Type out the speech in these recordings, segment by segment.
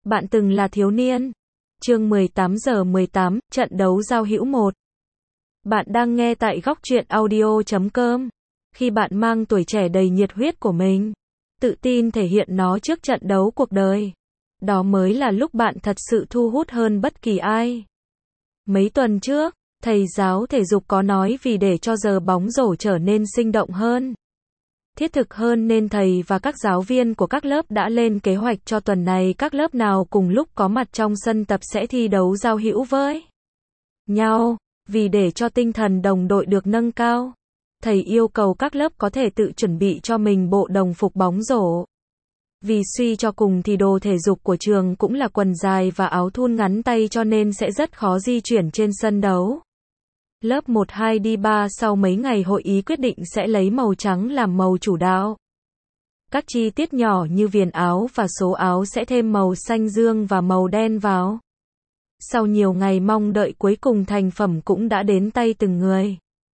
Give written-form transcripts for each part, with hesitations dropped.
Bạn từng là thiếu niên. Chương 18:18, trận đấu giao hữu 1. Bạn đang nghe tại Góc Truyện Audio.com. Khi bạn mang tuổi trẻ đầy nhiệt huyết của mình, tự tin thể hiện nó trước trận đấu cuộc đời, đó mới là lúc bạn thật sự thu hút hơn bất kỳ ai. Mấy tuần trước, thầy giáo thể dục có nói vì để cho giờ bóng rổ trở nên sinh động hơn, thiết thực hơn nên thầy và các giáo viên của các lớp đã lên kế hoạch cho tuần này các lớp nào cùng lúc có mặt trong sân tập sẽ thi đấu giao hữu với nhau. Vì để cho tinh thần đồng đội được nâng cao, thầy yêu cầu các lớp có thể tự chuẩn bị cho mình bộ đồng phục bóng rổ. Vì suy cho cùng thì đồ thể dục của trường cũng là quần dài và áo thun ngắn tay cho nên sẽ rất khó di chuyển trên sân đấu. Lớp 1, 2 đi 3 sau mấy ngày hội ý quyết định sẽ lấy màu trắng làm màu chủ đạo. Các chi tiết nhỏ như viền áo và số áo sẽ thêm màu xanh dương và màu đen vào. Sau nhiều ngày mong đợi cuối cùng thành phẩm cũng đã đến tay từng người.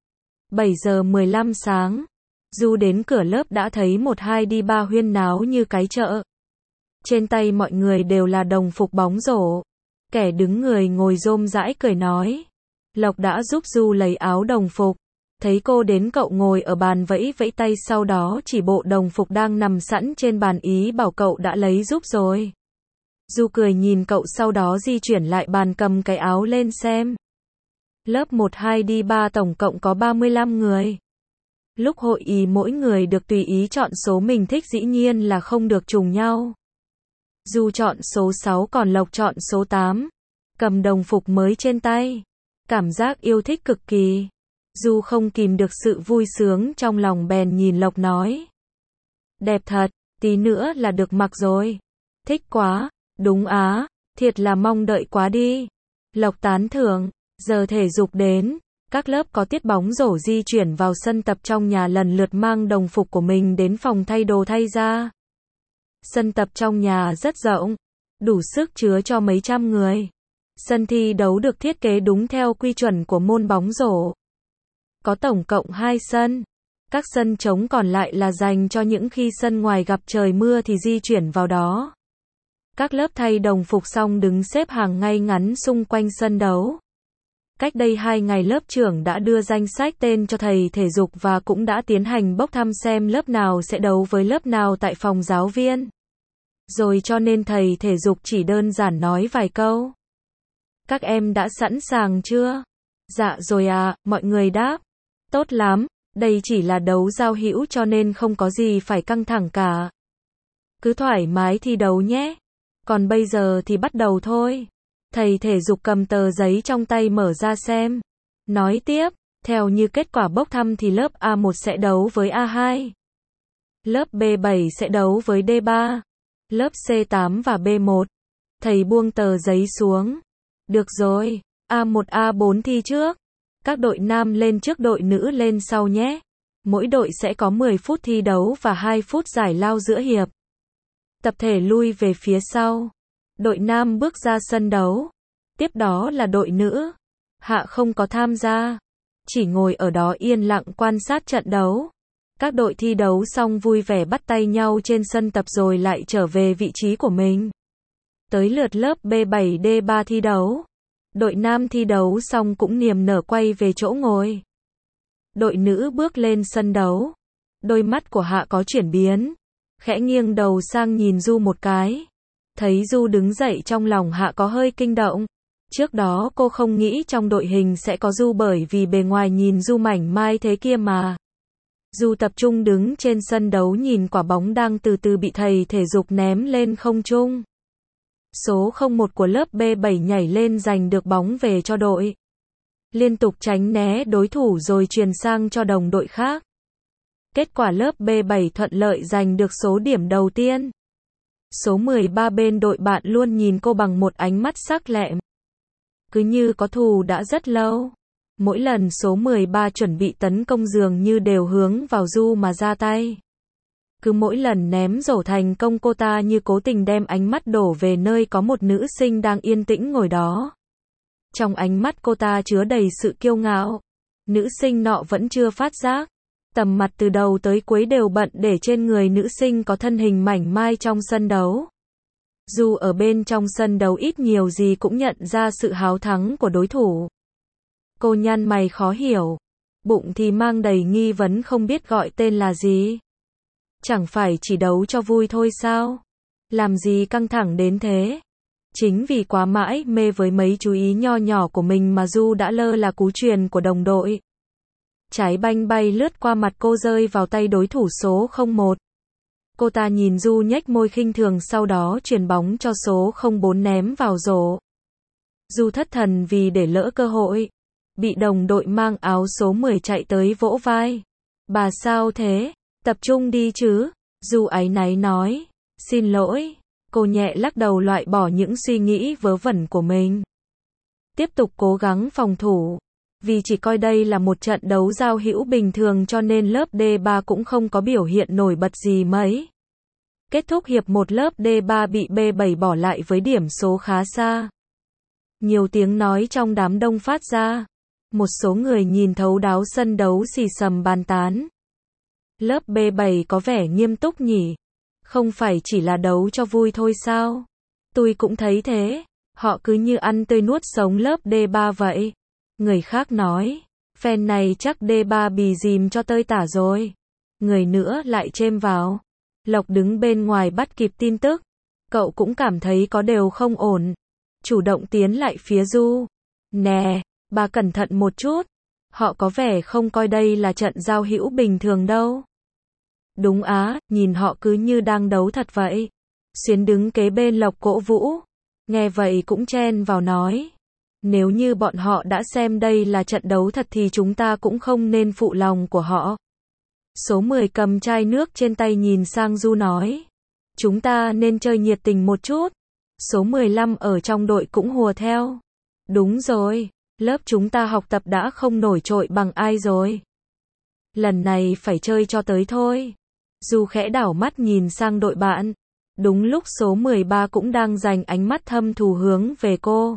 7:15 sáng, Du đến cửa lớp đã thấy 1-2 đi 3 huyên náo như cái chợ. Trên tay mọi người đều là đồng phục bóng rổ. Kẻ đứng người ngồi rôm rãi cười nói. Lộc đã giúp Du lấy áo đồng phục. Thấy cô đến cậu ngồi ở bàn vẫy vẫy tay sau đó chỉ bộ đồng phục đang nằm sẵn trên bàn ý bảo cậu đã lấy giúp rồi. Du cười nhìn cậu sau đó di chuyển lại bàn cầm cái áo lên xem. Lớp 1, 2 đi 3 tổng cộng có 35 người. Lúc hội ý mỗi người được tùy ý chọn số mình thích dĩ nhiên là không được trùng nhau. Du chọn số 6 còn Lộc chọn số 8. Cầm đồng phục mới trên tay. Cảm giác yêu thích cực kỳ. Du không kìm được sự vui sướng trong lòng bèn nhìn Lộc nói. Đẹp thật, tí nữa là được mặc rồi. Thích quá, đúng á, thiệt là mong đợi quá đi. Lộc tán thưởng, giờ thể dục đến, các lớp có tiết bóng rổ di chuyển vào sân tập trong nhà lần lượt mang đồng phục của mình đến phòng thay đồ thay ra. Sân tập trong nhà rất rộng, đủ sức chứa cho mấy trăm người. Sân thi đấu được thiết kế đúng theo quy chuẩn của môn bóng rổ. Có tổng cộng 2 sân. Các sân trống còn lại là dành cho những khi sân ngoài gặp trời mưa thì di chuyển vào đó. Các lớp thay đồng phục xong đứng xếp hàng ngay ngắn xung quanh sân đấu. Cách đây 2 ngày lớp trưởng đã đưa danh sách tên cho thầy thể dục và cũng đã tiến hành bốc thăm xem lớp nào sẽ đấu với lớp nào tại phòng giáo viên. Rồi cho nên thầy thể dục chỉ đơn giản nói vài câu. Các em đã sẵn sàng chưa? Dạ rồi à, mọi người đáp. Tốt lắm, đây chỉ là đấu giao hữu cho nên không có gì phải căng thẳng cả. Cứ thoải mái thi đấu nhé. Còn bây giờ thì bắt đầu thôi. Thầy thể dục cầm tờ giấy trong tay mở ra xem. Nói tiếp, theo như kết quả bốc thăm thì lớp A1 sẽ đấu với A2. Lớp B7 sẽ đấu với D3. Lớp C8 và B1. Thầy buông tờ giấy xuống. Được rồi, A1 A4 thi trước. Các đội nam lên trước đội nữ lên sau nhé. Mỗi đội sẽ có 10 phút thi đấu và 2 phút giải lao giữa hiệp. Tập thể lui về phía sau. Đội nam bước ra sân đấu. Tiếp đó là đội nữ. Hạ không có tham gia. Chỉ ngồi ở đó yên lặng quan sát trận đấu. Các đội thi đấu xong vui vẻ bắt tay nhau trên sân tập rồi lại trở về vị trí của mình. Tới lượt lớp B7D3 thi đấu. Đội nam thi đấu xong cũng niềm nở quay về chỗ ngồi. Đội nữ bước lên sân đấu. Đôi mắt của Hạ có chuyển biến. Khẽ nghiêng đầu sang nhìn Du một cái. Thấy Du đứng dậy trong lòng Hạ có hơi kinh động. Trước đó cô không nghĩ trong đội hình sẽ có Du bởi vì bề ngoài nhìn Du mảnh mai thế kia mà. Du tập trung đứng trên sân đấu nhìn quả bóng đang từ từ bị thầy thể dục ném lên không trung. Số 01 của lớp B7 nhảy lên giành được bóng về cho đội. Liên tục tránh né đối thủ rồi truyền sang cho đồng đội khác. Kết quả lớp B7 thuận lợi giành được số điểm đầu tiên. Số 13 bên đội bạn luôn nhìn cô bằng một ánh mắt sắc lẹm. Cứ như có thù đã rất lâu. Mỗi lần số 13 chuẩn bị tấn công dường như đều hướng vào Du mà ra tay. Cứ mỗi lần ném rổ thành công cô ta như cố tình đem ánh mắt đổ về nơi có một nữ sinh đang yên tĩnh ngồi đó. Trong ánh mắt cô ta chứa đầy sự kiêu ngạo. Nữ sinh nọ vẫn chưa phát giác. Tầm mặt từ đầu tới cuối đều bận để trên người nữ sinh có thân hình mảnh mai trong sân đấu. Du ở bên trong sân đấu ít nhiều gì cũng nhận ra sự háo thắng của đối thủ. Cô nhăn mày khó hiểu. Bụng thì mang đầy nghi vấn không biết gọi tên là gì. Chẳng phải chỉ đấu cho vui thôi sao? Làm gì căng thẳng đến thế? Chính vì quá mãi mê với mấy chú ý nho nhỏ của mình mà Du đã lơ là cú chuyền của đồng đội. Trái banh bay lướt qua mặt cô rơi vào tay đối thủ số 01. Cô ta nhìn Du nhếch môi khinh thường sau đó chuyền bóng cho số 04 ném vào rổ. Du thất thần vì để lỡ cơ hội. Bị đồng đội mang áo số 10 chạy tới vỗ vai. Bà sao thế? Tập trung đi chứ. Du áy náy nói. Xin lỗi. Cô nhẹ lắc đầu loại bỏ những suy nghĩ vớ vẩn của mình. Tiếp tục cố gắng phòng thủ. Vì chỉ coi đây là một trận đấu giao hữu bình thường cho nên lớp D3 cũng không có biểu hiện nổi bật gì mấy. Kết thúc hiệp 1 lớp D3 bị B7 bỏ lại với điểm số khá xa. Nhiều tiếng nói trong đám đông phát ra. Một số người nhìn thấu đáo sân đấu xì xầm bàn tán. Lớp B7 có vẻ nghiêm túc nhỉ? Không phải chỉ là đấu cho vui thôi sao? Tôi cũng thấy thế. Họ cứ như ăn tươi nuốt sống lớp D3 vậy. Người khác nói. Fan này chắc D3 bì dìm cho tơi tả rồi. Người nữa lại chêm vào. Lộc đứng bên ngoài bắt kịp tin tức. Cậu cũng cảm thấy có đều không ổn. Chủ động tiến lại phía Du. Nè, bà cẩn thận một chút. Họ có vẻ không coi đây là trận giao hữu bình thường đâu. Đúng á, nhìn họ cứ như đang đấu thật vậy. Xuyến đứng kế bên Lộc cổ vũ. Nghe vậy cũng chen vào nói. Nếu như bọn họ đã xem đây là trận đấu thật thì chúng ta cũng không nên phụ lòng của họ. Số 10 cầm chai nước trên tay nhìn sang Du nói. Chúng ta nên chơi nhiệt tình một chút. Số 15 ở trong đội cũng hùa theo. Đúng rồi, lớp chúng ta học tập đã không nổi trội bằng ai rồi. Lần này phải chơi cho tới thôi. Du khẽ đảo mắt nhìn sang đội bạn. Đúng lúc số 13 cũng đang dành ánh mắt thâm thù hướng về cô.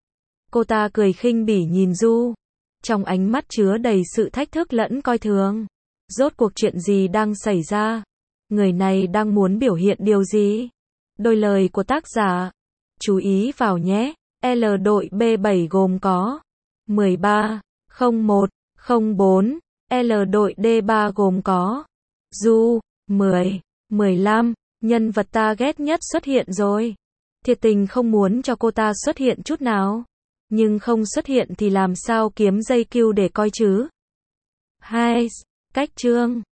Cô ta cười khinh bỉ nhìn Du. Trong ánh mắt chứa đầy sự thách thức lẫn coi thường. Rốt cuộc chuyện gì đang xảy ra? Người này đang muốn biểu hiện điều gì? Đôi lời của tác giả. Chú ý vào nhé. L đội B7 gồm có 13, 01, 04. L đội D3 gồm có Du, 10, 15. Nhân vật ta ghét nhất xuất hiện rồi. Thiệt tình không muốn cho cô ta xuất hiện chút nào. Nhưng không xuất hiện thì làm sao kiếm dây cue để coi chứ? 2. Cách chương